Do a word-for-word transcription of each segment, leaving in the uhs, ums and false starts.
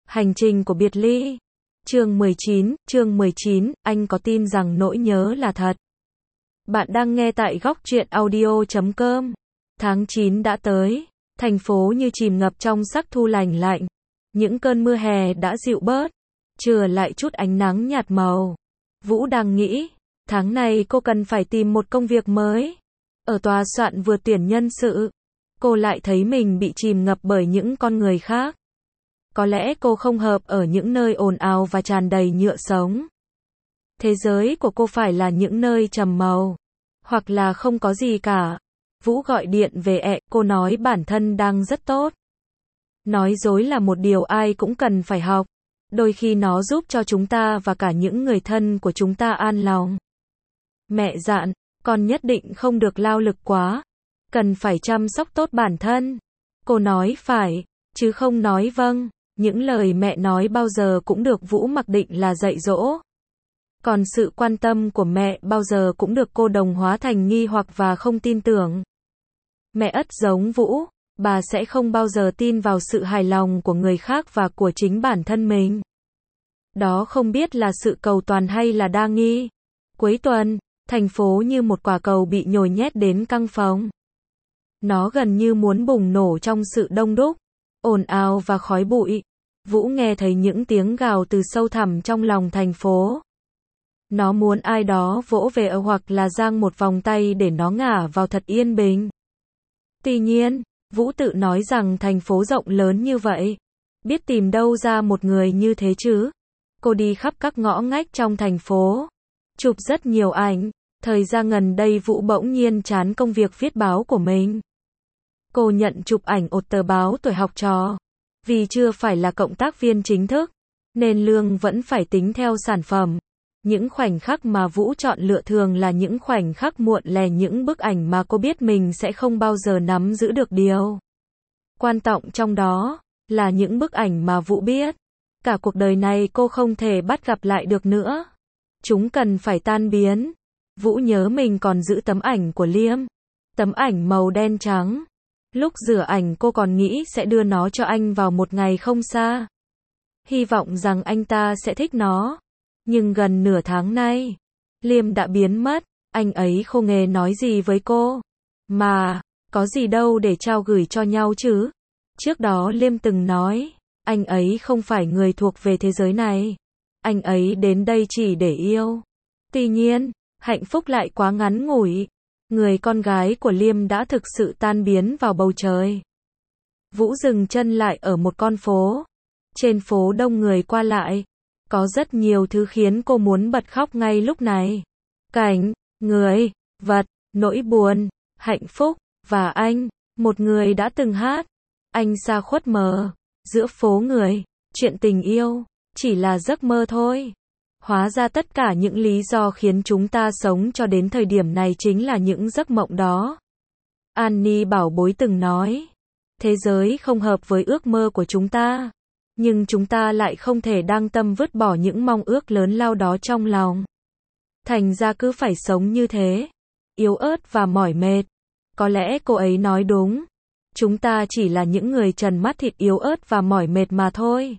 Hành trình của biệt ly. Chương mười chín, chương mười chín, anh có tin rằng nỗi nhớ là thật? Bạn đang nghe tại góc truyện audio chấm com. Tháng chín đã tới, thành phố như chìm ngập trong sắc thu lành lạnh. Những cơn mưa hè đã dịu bớt, trưa lại chút ánh nắng nhạt màu. Vũ đang nghĩ, tháng này cô cần phải tìm một công việc mới. Ở tòa soạn vừa tuyển nhân sự, cô lại thấy mình bị chìm ngập bởi những con người khác. Có lẽ cô không hợp ở những nơi ồn ào và tràn đầy nhựa sống. Thế giới của cô phải là những nơi trầm màu, hoặc là không có gì cả. Vũ gọi điện về ẹ, cô nói bản thân đang rất tốt. Nói dối là một điều ai cũng cần phải học. Đôi khi nó giúp cho chúng ta và cả những người thân của chúng ta an lòng. Mẹ dặn, con nhất định không được lao lực quá. Cần phải chăm sóc tốt bản thân. Cô nói phải, chứ không nói vâng. Những lời mẹ nói bao giờ cũng được Vũ mặc định là dạy dỗ. Còn sự quan tâm của mẹ bao giờ cũng được cô đồng hóa thành nghi hoặc và không tin tưởng. Mẹ ất giống Vũ, bà sẽ không bao giờ tin vào sự hài lòng của người khác và của chính bản thân mình. Đó không biết là sự cầu toàn hay là đa nghi. Cuối tuần, thành phố như một quả cầu bị nhồi nhét đến căng phồng. Nó gần như muốn bùng nổ trong sự đông đúc, ồn ào và khói bụi. Vũ nghe thấy những tiếng gào từ sâu thẳm trong lòng thành phố. Nó muốn ai đó vỗ về hoặc là giang một vòng tay để nó ngả vào thật yên bình. Tuy nhiên, Vũ tự nói rằng thành phố rộng lớn như vậy, biết tìm đâu ra một người như thế chứ. Cô đi khắp các ngõ ngách trong thành phố, chụp rất nhiều ảnh. Thời gian gần đây Vũ bỗng nhiên chán công việc viết báo của mình. Cô nhận chụp ảnh ột tờ báo tuổi học trò. Vì chưa phải là cộng tác viên chính thức, nên lương vẫn phải tính theo sản phẩm. Những khoảnh khắc mà Vũ chọn lựa thường là những khoảnh khắc muộn lè, những bức ảnh mà cô biết mình sẽ không bao giờ nắm giữ được. Điều quan trọng trong đó là những bức ảnh mà Vũ biết cả cuộc đời này cô không thể bắt gặp lại được nữa. Chúng cần phải tan biến. Vũ nhớ mình còn giữ tấm ảnh của Liêm, tấm ảnh màu đen trắng. Lúc rửa ảnh cô còn nghĩ sẽ đưa nó cho anh vào một ngày không xa. Hy vọng rằng anh ta sẽ thích nó. Nhưng gần nửa tháng nay, Liêm đã biến mất. Anh ấy không hề nói gì với cô. Mà, có gì đâu để trao gửi cho nhau chứ. Trước đó Liêm từng nói, anh ấy không phải người thuộc về thế giới này. Anh ấy đến đây chỉ để yêu. Tuy nhiên, hạnh phúc lại quá ngắn ngủi. Người con gái của Liêm đã thực sự tan biến vào bầu trời. Vũ dừng chân lại ở một con phố. Trên phố đông người qua lại. Có rất nhiều thứ khiến cô muốn bật khóc ngay lúc này. Cảnh, người, vật, nỗi buồn, hạnh phúc, và anh, một người đã từng hát. Anh xa khuất mờ, giữa phố người, chuyện tình yêu, chỉ là giấc mơ thôi. Hóa ra tất cả những lý do khiến chúng ta sống cho đến thời điểm này chính là những giấc mộng đó. Annie bảo bối từng nói, thế giới không hợp với ước mơ của chúng ta, nhưng chúng ta lại không thể đang tâm vứt bỏ những mong ước lớn lao đó trong lòng. Thành ra cứ phải sống như thế, yếu ớt và mỏi mệt. Có lẽ cô ấy nói đúng. Chúng ta chỉ là những người trần mắt thịt yếu ớt và mỏi mệt mà thôi.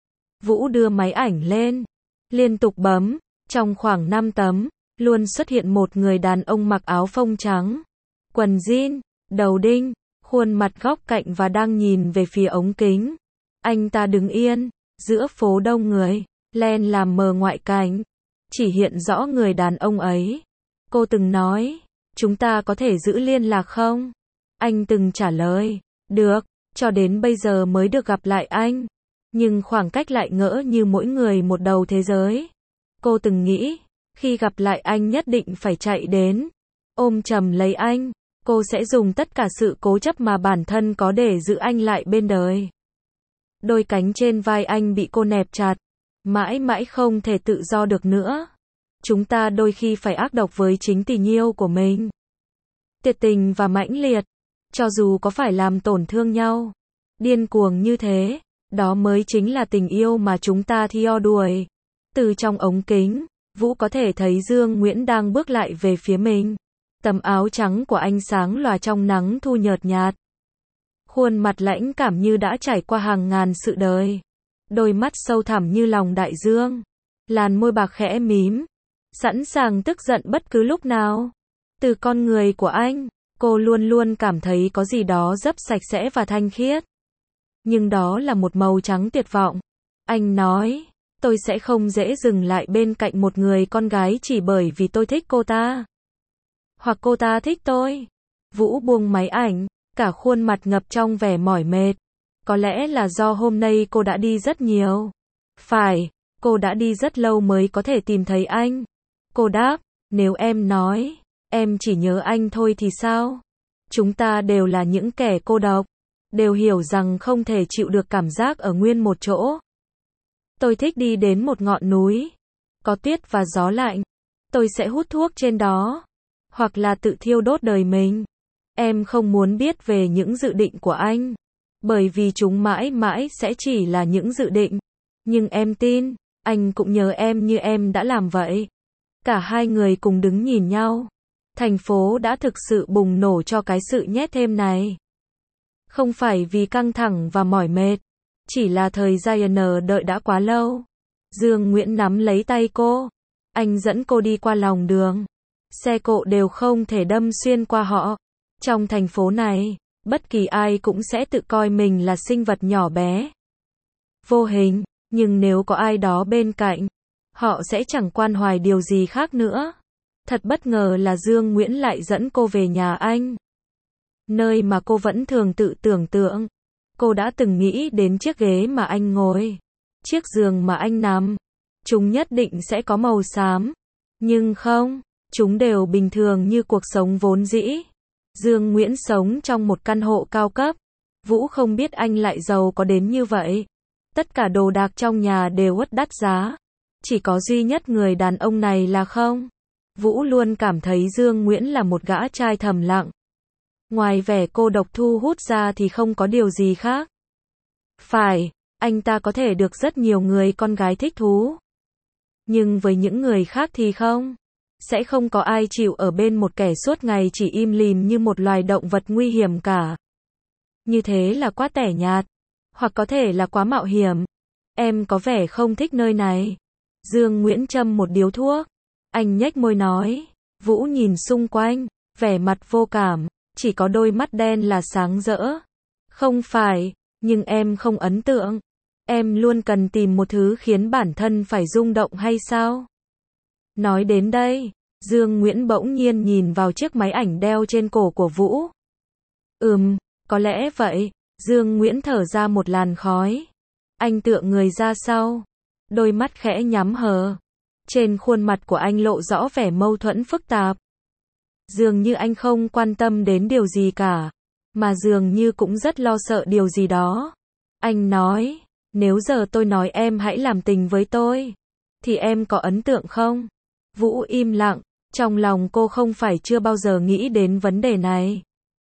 Vũ đưa máy ảnh lên, liên tục bấm. Trong khoảng năm tấm, luôn xuất hiện một người đàn ông mặc áo phông trắng, quần jean, đầu đinh, khuôn mặt góc cạnh và đang nhìn về phía ống kính. Anh ta đứng yên, giữa phố đông người, len làm mờ ngoại cảnh, chỉ hiện rõ người đàn ông ấy. Cô từng nói, chúng ta có thể giữ liên lạc không? Anh từng trả lời, được, cho đến bây giờ mới được gặp lại anh. Nhưng khoảng cách lại ngỡ như mỗi người một đầu thế giới. Cô từng nghĩ, khi gặp lại anh nhất định phải chạy đến, ôm chầm lấy anh. Cô sẽ dùng tất cả sự cố chấp mà bản thân có để giữ anh lại bên đời. Đôi cánh trên vai anh bị cô nẹp chặt, mãi mãi không thể tự do được nữa. Chúng ta đôi khi phải ác độc với chính tình yêu của mình. Tuyệt tình và mãnh liệt, cho dù có phải làm tổn thương nhau, điên cuồng như thế, đó mới chính là tình yêu mà chúng ta theo đuổi. Từ trong ống kính, Vũ có thể thấy Dương Nguyễn đang bước lại về phía mình. Tấm áo trắng của anh sáng lòa trong nắng thu nhợt nhạt. Khuôn mặt lãnh cảm như đã trải qua hàng ngàn sự đời. đôi mắt sâu thẳm như lòng đại dương, làn môi bạc khẽ mím, sẵn sàng tức giận bất cứ lúc nào. Từ con người của anh, cô luôn luôn cảm thấy có gì đó rất sạch sẽ và thanh khiết. Nhưng đó là một màu trắng tuyệt vọng. Anh nói, tôi sẽ không dễ dừng lại bên cạnh một người con gái chỉ bởi vì tôi thích cô ta. Hoặc cô ta thích tôi. Vũ buông máy ảnh, cả khuôn mặt ngập trong vẻ mỏi mệt. Có lẽ là do hôm nay cô đã đi rất nhiều. Phải, cô đã đi rất lâu mới có thể tìm thấy anh. Cô đáp, nếu em nói, em chỉ nhớ anh thôi thì sao? Chúng ta đều là những kẻ cô độc, đều hiểu rằng không thể chịu được cảm giác ở nguyên một chỗ. Tôi thích đi đến một ngọn núi, có tuyết và gió lạnh. Tôi sẽ hút thuốc trên đó, hoặc là tự thiêu đốt đời mình. Em không muốn biết về những dự định của anh, bởi vì chúng mãi mãi sẽ chỉ là những dự định. Nhưng em tin, anh cũng nhớ em như em đã làm vậy. Cả hai người cùng đứng nhìn nhau. Thành phố đã thực sự bùng nổ cho cái sự nhét thêm này. Không phải vì căng thẳng và mỏi mệt, chỉ là thời gian đợi đã quá lâu. Dương Nguyễn nắm lấy tay cô. Anh dẫn cô đi qua lòng đường. Xe cộ đều không thể đâm xuyên qua họ. Trong thành phố này, bất kỳ ai cũng sẽ tự coi mình là sinh vật nhỏ bé, vô hình, nhưng nếu có ai đó bên cạnh, họ sẽ chẳng quan hoài điều gì khác nữa. Thật bất ngờ là Dương Nguyễn lại dẫn cô về nhà anh. Nơi mà cô vẫn thường tự tưởng tượng. Cô đã từng nghĩ đến chiếc ghế mà anh ngồi, chiếc giường mà anh nằm. Chúng nhất định sẽ có màu xám. Nhưng không, chúng đều bình thường như cuộc sống vốn dĩ. Dương Nguyễn sống trong một căn hộ cao cấp. Vũ không biết anh lại giàu có đến như vậy. Tất cả đồ đạc trong nhà đều rất đắt giá. Chỉ có duy nhất người đàn ông này là không. Vũ luôn cảm thấy Dương Nguyễn là một gã trai thầm lặng. Ngoài vẻ cô độc thu hút ra thì không có điều gì khác. Phải, anh ta có thể được rất nhiều người con gái thích thú. Nhưng với những người khác thì không. Sẽ không có ai chịu ở bên một kẻ suốt ngày chỉ im lìm như một loài động vật nguy hiểm cả. Như thế là quá tẻ nhạt. Hoặc có thể là quá mạo hiểm. Em có vẻ không thích nơi này. Dương Nguyễn châm một điếu thuốc. Anh nhếch môi nói. Vũ nhìn xung quanh, vẻ mặt vô cảm. Chỉ có đôi mắt đen là sáng rỡ. Không phải, nhưng em không ấn tượng. Em luôn cần tìm một thứ khiến bản thân phải rung động hay sao? Nói đến đây, Dương Nguyễn bỗng nhiên nhìn vào chiếc máy ảnh đeo trên cổ của Vũ. Ừm, có lẽ vậy. Dương Nguyễn thở ra một làn khói. Anh tựa người ra sau, đôi mắt khẽ nhắm hờ. Trên khuôn mặt của anh lộ rõ vẻ mâu thuẫn phức tạp. Dường như anh không quan tâm đến điều gì cả, mà dường như cũng rất lo sợ điều gì đó. Anh nói, nếu giờ tôi nói em hãy làm tình với tôi, thì em có ấn tượng không? Vũ im lặng, trong lòng cô không phải chưa bao giờ nghĩ đến vấn đề này.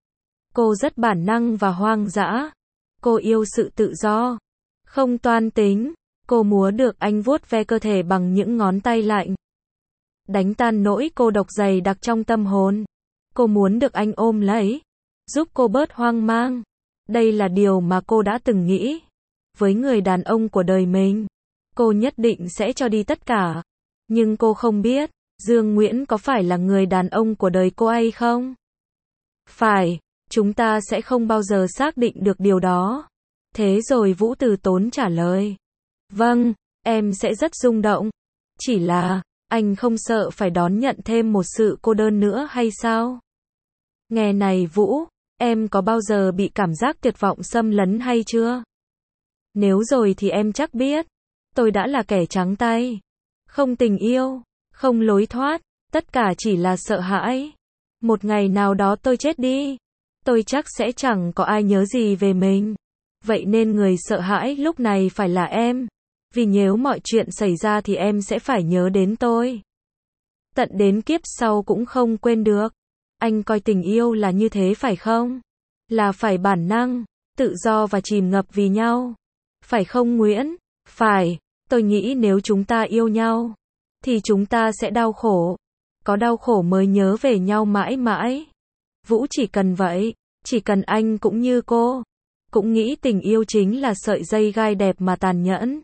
Cô rất bản năng và hoang dã. Cô yêu sự tự do, không toan tính. Cô muốn được anh vuốt ve cơ thể bằng những ngón tay lạnh, đánh tan nỗi cô độc dày đặc trong tâm hồn. Cô muốn được anh ôm lấy, giúp cô bớt hoang mang. Đây là điều mà cô đã từng nghĩ. Với người đàn ông của đời mình, cô nhất định sẽ cho đi tất cả. Nhưng cô không biết, Dương Nguyễn có phải là người đàn ông của đời cô hay không? Phải, chúng ta sẽ không bao giờ xác định được điều đó. Thế rồi Vũ từ tốn trả lời. Vâng, em sẽ rất rung động. Chỉ là, anh không sợ phải đón nhận thêm một sự cô đơn nữa hay sao? Nghe này Vũ, em có bao giờ bị cảm giác tuyệt vọng xâm lấn hay chưa? Nếu rồi thì em chắc biết. Tôi đã là kẻ trắng tay. Không tình yêu, không lối thoát, tất cả chỉ là sợ hãi. Một ngày nào đó tôi chết đi, tôi chắc sẽ chẳng có ai nhớ gì về mình. Vậy nên người sợ hãi lúc này phải là em. Vì nếu mọi chuyện xảy ra thì em sẽ phải nhớ đến tôi. Tận đến kiếp sau cũng không quên được. Anh coi tình yêu là như thế phải không? Là phải bản năng, tự do và chìm ngập vì nhau. Phải không Nguyễn? Phải, tôi nghĩ nếu chúng ta yêu nhau, thì chúng ta sẽ đau khổ. Có đau khổ mới nhớ về nhau mãi mãi. Vũ chỉ cần vậy, chỉ cần anh cũng như cô. cũng nghĩ tình yêu chính là sợi dây gai đẹp mà tàn nhẫn.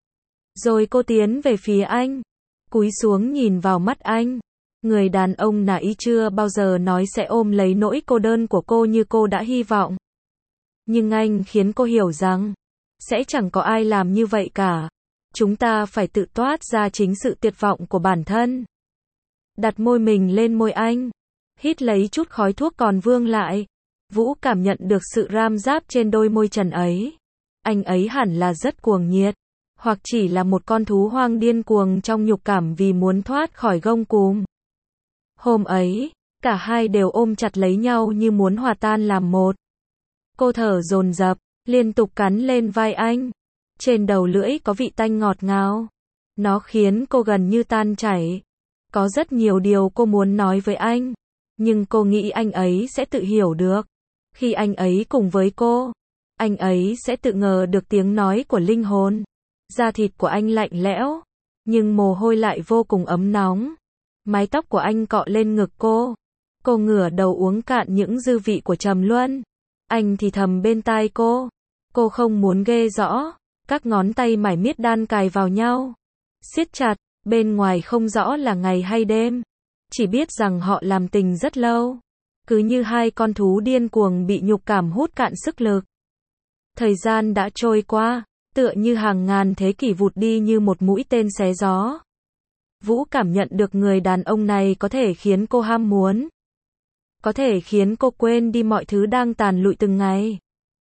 Rồi cô tiến về phía anh, cúi xuống nhìn vào mắt anh. Người đàn ông nãy chưa bao giờ nói sẽ ôm lấy nỗi cô đơn của cô như cô đã hy vọng. Nhưng anh khiến cô hiểu rằng, sẽ chẳng có ai làm như vậy cả. Chúng ta phải tự toát ra chính sự tuyệt vọng của bản thân. Đặt môi mình lên môi anh, hít lấy chút khói thuốc còn vương lại. Vũ cảm nhận được sự ram ráp trên đôi môi trần ấy. Anh ấy hẳn là rất cuồng nhiệt, hoặc chỉ là một con thú hoang điên cuồng trong nhục cảm vì muốn thoát khỏi gông cùm. Hôm ấy, cả hai đều ôm chặt lấy nhau như muốn hòa tan làm một. Cô thở dồn dập, liên tục cắn lên vai anh. Trên đầu lưỡi có vị tanh ngọt ngào. Nó khiến cô gần như tan chảy. Có rất nhiều điều cô muốn nói với anh, nhưng cô nghĩ anh ấy sẽ tự hiểu được. Khi anh ấy cùng với cô, anh ấy sẽ tự ngờ được tiếng nói của linh hồn. Da thịt của anh lạnh lẽo, nhưng mồ hôi lại vô cùng ấm nóng. Mái tóc của anh cọ lên ngực cô. Cô ngửa đầu uống cạn những dư vị của trầm luân. Anh thì thầm bên tai cô. Cô không muốn ghê rõ. Các ngón tay mải miết đan cài vào nhau, siết chặt, bên ngoài không rõ là ngày hay đêm. Chỉ biết rằng họ làm tình rất lâu. Cứ như hai con thú điên cuồng bị nhục cảm hút cạn sức lực. Thời gian đã trôi qua, tựa như hàng ngàn thế kỷ vụt đi như một mũi tên xé gió. Vũ cảm nhận được người đàn ông này có thể khiến cô ham muốn. Có thể khiến cô quên đi mọi thứ đang tàn lụi từng ngày.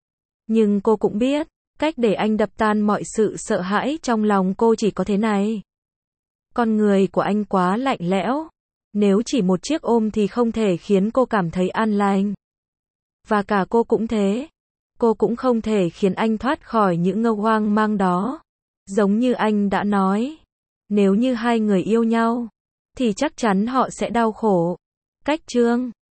Nhưng cô cũng biết, cách để anh đập tan mọi sự sợ hãi trong lòng cô chỉ có thế này. Con người của anh quá lạnh lẽo. Nếu chỉ một chiếc ôm thì không thể khiến cô cảm thấy an lành. Và cả cô cũng thế. Cô cũng không thể khiến anh thoát khỏi những ngâu hoang mang đó. Giống như anh đã nói, nếu như hai người yêu nhau, thì chắc chắn họ sẽ đau khổ. Cách chương